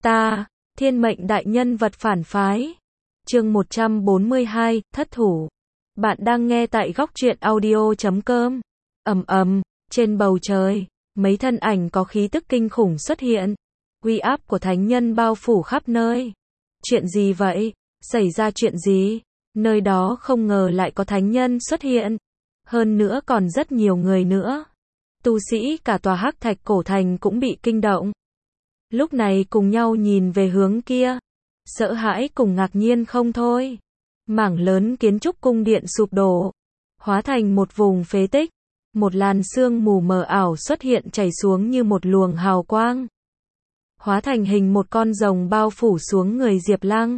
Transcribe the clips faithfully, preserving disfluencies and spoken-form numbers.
Ta, thiên mệnh đại nhân vật phản phái. Chương một trăm bốn mươi hai, thất thủ. Bạn đang nghe tại góc truyện audio chấm com. Ầm ầm, trên bầu trời, mấy thân ảnh có khí tức kinh khủng xuất hiện. Uy áp của thánh nhân bao phủ khắp nơi. Chuyện gì vậy? Xảy ra chuyện gì? Nơi đó không ngờ lại có thánh nhân xuất hiện. Hơn nữa còn rất nhiều người nữa. Tu sĩ cả tòa Hắc Thạch cổ thành cũng bị kinh động. Lúc này cùng nhau nhìn về hướng kia. Sợ hãi cùng ngạc nhiên không thôi. Mảng lớn kiến trúc cung điện sụp đổ. Hóa thành một vùng phế tích. Một làn sương mù mờ ảo xuất hiện chảy xuống như một luồng hào quang. Hóa thành hình một con rồng bao phủ xuống người Diệp Lăng.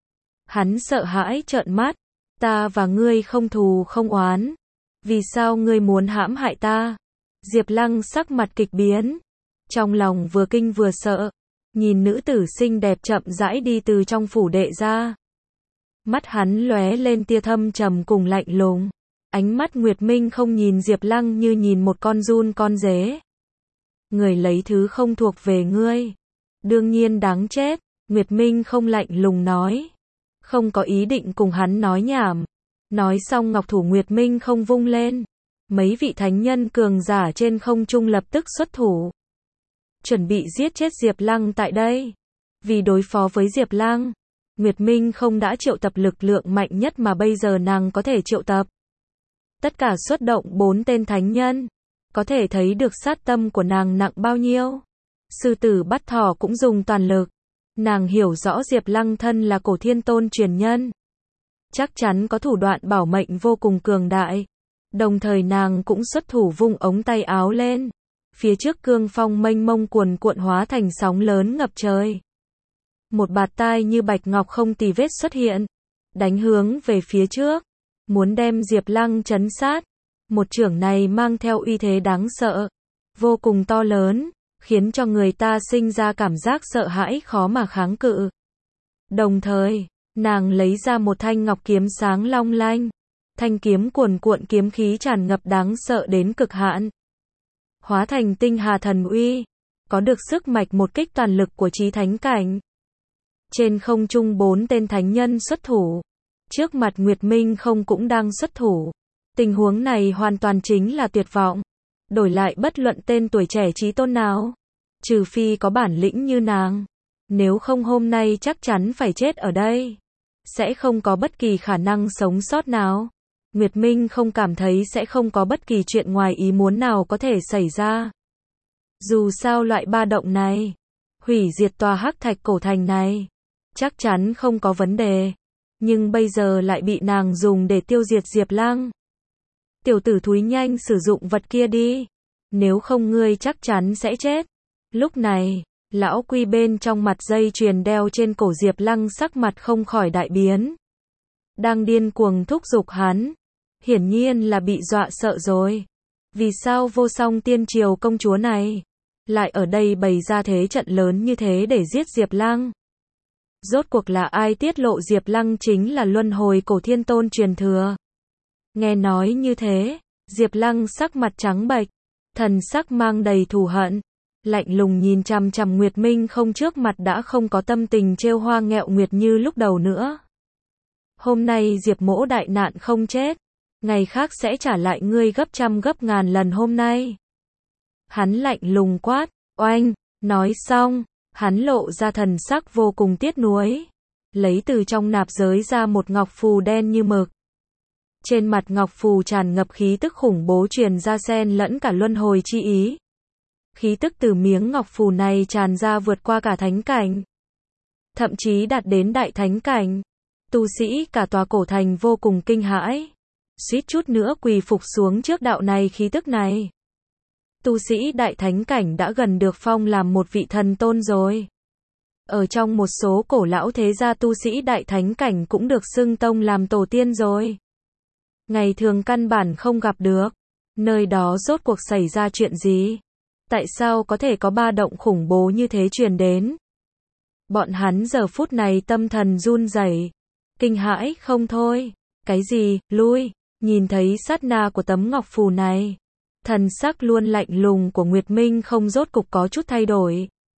Hắn sợ hãi trợn mắt. Ta và ngươi không thù không oán. Vì sao ngươi muốn hãm hại ta? Diệp Lăng sắc mặt kịch biến. Trong lòng vừa kinh vừa sợ. Nhìn nữ tử xinh đẹp chậm rãi đi từ trong phủ đệ ra. Mắt hắn lóe lên tia thâm trầm cùng lạnh lùng. Ánh mắt Nguyệt Minh không nhìn Diệp Lăng như nhìn một con giun con dế. Người lấy thứ không thuộc về ngươi. Đương nhiên đáng chết. Nguyệt Minh không lạnh lùng nói. Không có ý định cùng hắn nói nhảm. Nói xong ngọc thủ Nguyệt Minh không vung lên. Mấy vị thánh nhân cường giả trên không trung lập tức xuất thủ. Chuẩn bị giết chết Diệp Lăng tại đây. Vì đối phó với Diệp Lăng, Nguyệt Minh không đã triệu tập lực lượng mạnh nhất mà bây giờ nàng có thể triệu tập. Tất cả xuất động bốn tên thánh nhân. Có thể thấy được sát tâm của nàng nặng bao nhiêu. Sư tử bắt thỏ cũng dùng toàn lực. Nàng hiểu rõ Diệp Lăng thân là cổ thiên tôn truyền nhân. Chắc chắn có thủ đoạn bảo mệnh vô cùng cường đại. Đồng thời nàng cũng xuất thủ vung ống tay áo lên. Phía trước cương phong mênh mông cuồn cuộn hóa thành sóng lớn ngập trời. Một bạt tai như bạch ngọc không tì vết xuất hiện. Đánh hướng về phía trước. Muốn đem Diệp Lăng trấn sát. Một chưởng này mang theo uy thế đáng sợ. Vô cùng to lớn. Khiến cho người ta sinh ra cảm giác sợ hãi khó mà kháng cự. Đồng thời, nàng lấy ra một thanh ngọc kiếm sáng long lanh. Thanh kiếm cuồn cuộn kiếm khí tràn ngập đáng sợ đến cực hạn. Hóa thành tinh hà thần uy. Có được sức mạch một kích toàn lực của chí thánh cảnh. Trên không trung bốn tên thánh nhân xuất thủ. Trước mặt Nguyệt Minh không cũng đang xuất thủ. Tình huống này hoàn toàn chính là tuyệt vọng. Đổi lại bất luận tên tuổi trẻ chí tôn nào. Trừ phi có bản lĩnh như nàng. Nếu không hôm nay chắc chắn phải chết ở đây. Sẽ không có bất kỳ khả năng sống sót nào. Nguyệt Minh không cảm thấy sẽ không có bất kỳ chuyện ngoài ý muốn nào có thể xảy ra. Dù sao loại ba động này, hủy diệt tòa Hắc Thạch cổ thành này, chắc chắn không có vấn đề. Nhưng bây giờ lại bị nàng dùng để tiêu diệt Diệp Lăng. Tiểu tử thúi nhanh sử dụng vật kia đi. Nếu không ngươi chắc chắn sẽ chết. Lúc này, lão quy bên trong mặt dây chuyền đeo trên cổ Diệp Lăng sắc mặt không khỏi đại biến. Đang điên cuồng thúc giục hắn. Hiển nhiên là bị dọa sợ rồi. Vì sao Vô Song Tiên Triều công chúa này lại ở đây bày ra thế trận lớn như thế để giết Diệp Lăng? Rốt cuộc là ai tiết lộ Diệp Lăng chính là luân hồi cổ thiên tôn truyền thừa? Nghe nói như thế, Diệp Lăng sắc mặt trắng bệch, thần sắc mang đầy thù hận, lạnh lùng nhìn chằm chằm Nguyệt Minh không trước mặt đã không có tâm tình trêu hoa nghẹo nguyệt như lúc đầu nữa. Hôm nay Diệp mỗ đại nạn không chết, ngày khác sẽ trả lại ngươi gấp trăm gấp ngàn lần hôm nay. Hắn lạnh lùng quát, oanh, nói xong, hắn lộ ra thần sắc vô cùng tiếc nuối. Lấy từ trong nạp giới ra một ngọc phù đen như mực. Trên mặt ngọc phù tràn ngập khí tức khủng bố truyền ra xen lẫn cả luân hồi chi ý. Khí tức từ miếng ngọc phù này tràn ra vượt qua cả thánh cảnh. Thậm chí đạt đến đại thánh cảnh. Tu sĩ cả tòa cổ thành vô cùng kinh hãi. Suýt chút nữa quỳ phục xuống trước đạo này khí tức này. Tu sĩ đại thánh cảnh đã gần được phong làm một vị thần tôn rồi. Ở trong một số cổ lão thế gia tu sĩ đại thánh cảnh cũng được xưng tông làm tổ tiên rồi. Ngày thường căn bản không gặp được. Nơi đó rốt cuộc xảy ra chuyện gì? Tại sao có thể có ba động khủng bố như thế truyền đến? Bọn hắn giờ phút này tâm thần run rẩy, kinh hãi không thôi. Cái gì? Lui! Nhìn thấy sát na của tấm ngọc phù này, thần sắc luôn lạnh lùng của Nguyệt Minh không rốt cục có chút thay đổi.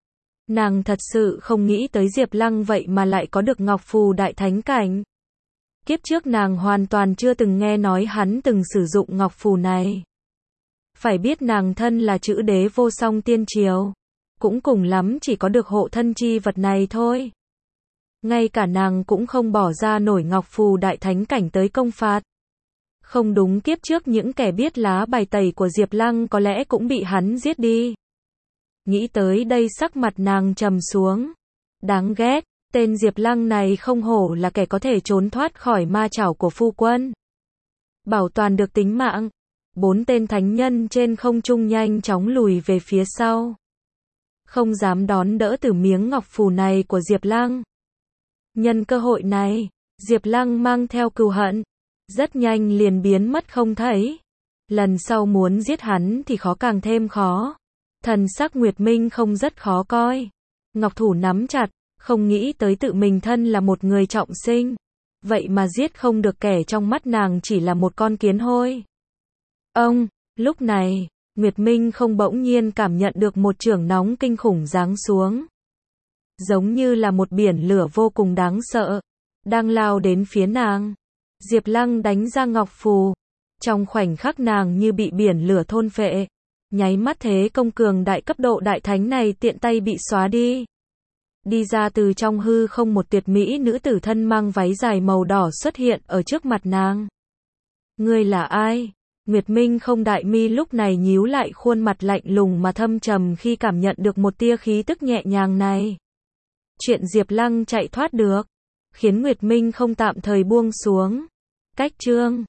Nàng thật sự không nghĩ tới Diệp Lăng vậy mà lại có được Ngọc Phù Đại Thánh Cảnh. Kiếp trước nàng hoàn toàn chưa từng nghe nói hắn từng sử dụng Ngọc Phù này. Phải biết nàng thân là chữ đế vô song tiên triều, cũng cùng lắm chỉ có được hộ thân chi vật này thôi. Ngay cả nàng cũng không bỏ ra nổi Ngọc Phù Đại Thánh Cảnh tới công phạt. Không đúng, kiếp trước những kẻ biết lá bài tẩy của Diệp Lăng có lẽ cũng bị hắn giết đi. Nghĩ tới đây sắc mặt nàng trầm xuống. Đáng ghét, tên Diệp Lăng này không hổ là kẻ có thể trốn thoát khỏi ma chảo của phu quân. Bảo toàn được tính mạng. Bốn tên thánh nhân trên không trung nhanh chóng lùi về phía sau. Không dám đón đỡ từ miếng ngọc phù này của Diệp Lăng. Nhân cơ hội này, Diệp Lăng mang theo cừu hận, rất nhanh liền biến mất không thấy. Lần sau muốn giết hắn thì khó càng thêm khó. Thần sắc Nguyệt Minh không rất khó coi. Ngọc thủ nắm chặt, không nghĩ tới tự mình thân là một người trọng sinh. Vậy mà giết không được kẻ trong mắt nàng chỉ là một con kiến hôi. Ông, lúc này, Nguyệt Minh không bỗng nhiên cảm nhận được một chưởng nóng kinh khủng giáng xuống. Giống như là một biển lửa vô cùng đáng sợ, đang lao đến phía nàng. Diệp Lăng đánh ra ngọc phù. Trong khoảnh khắc nàng như bị biển lửa thôn phệ. Nháy mắt thế công cường đại cấp độ đại thánh này tiện tay bị xóa đi. Đi ra từ trong hư không một tuyệt mỹ nữ tử thân mang váy dài màu đỏ xuất hiện ở trước mặt nàng. Ngươi là ai? Nguyệt Minh không đại mi lúc này nhíu lại khuôn mặt lạnh lùng mà thâm trầm khi cảm nhận được một tia khí tức nhẹ nhàng này. Chuyện Diệp Lăng chạy thoát được, khiến Nguyệt Minh không tạm thời buông xuống. Cách chương